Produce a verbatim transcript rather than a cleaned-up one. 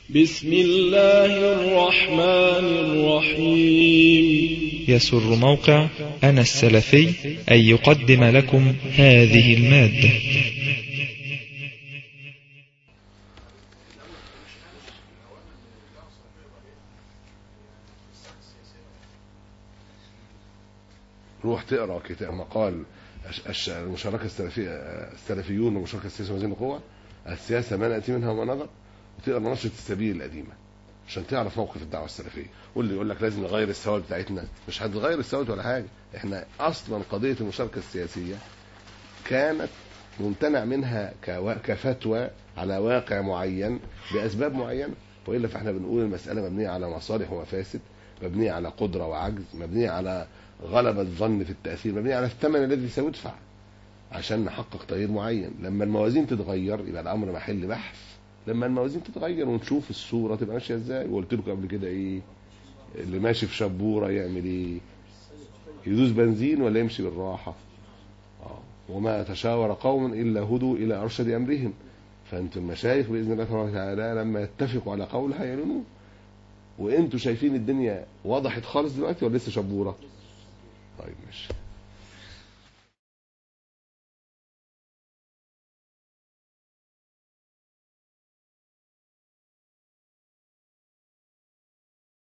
بسم الله الرحمن الرحيم. يسر موقع أنا السلفي أن يقدم لكم هذه المادة. روح تقرأ كتاب مقال المشاركة السلفية السلفيون والمشاركة السياسية وزين القوة السياسة ما نأتي منها وما نظر، وتقرأ نشرة السبيل القديمة عشان تعرف موقف الدعوة السلفية. واللي يقول لك لازم نغير الثوابت بتاعتنا، مش هتغير الثوابت ولا حاجة. احنا أصلا قضية المشاركة السياسية كانت ممتنع منها كفتوى على واقع معين بأسباب معينة، وإلا فاحنا بنقول المسألة مبنية على مصالح ومفاسد، مبنية على قدرة وعجز، مبنية على غلبة الظن في التأثير، مبنية على الثمن الذي سيدفع عشان نحقق تغيير معين. لما الموازين تتغير يبقى الأمر محل بحث. لما الموازين تتغير ونشوف الصورة تبقى ماشية ازاي. وقلت لكم قبل كده ايه اللي ماشي في شبورة يعمل ايه؟ يدوس بنزين ولا يمشي بالراحة؟ اه وما تشاور قوم إلا هدوا إلى أرشد أمرهم. فأنتم المشايخ بإذن الله تبارك وتعالى لما يتفقوا على قول هيعلنوه. وانتوا شايفين الدنيا وضحت خالص دلوقتي ولا لسه شبورة؟ طيب ماشي.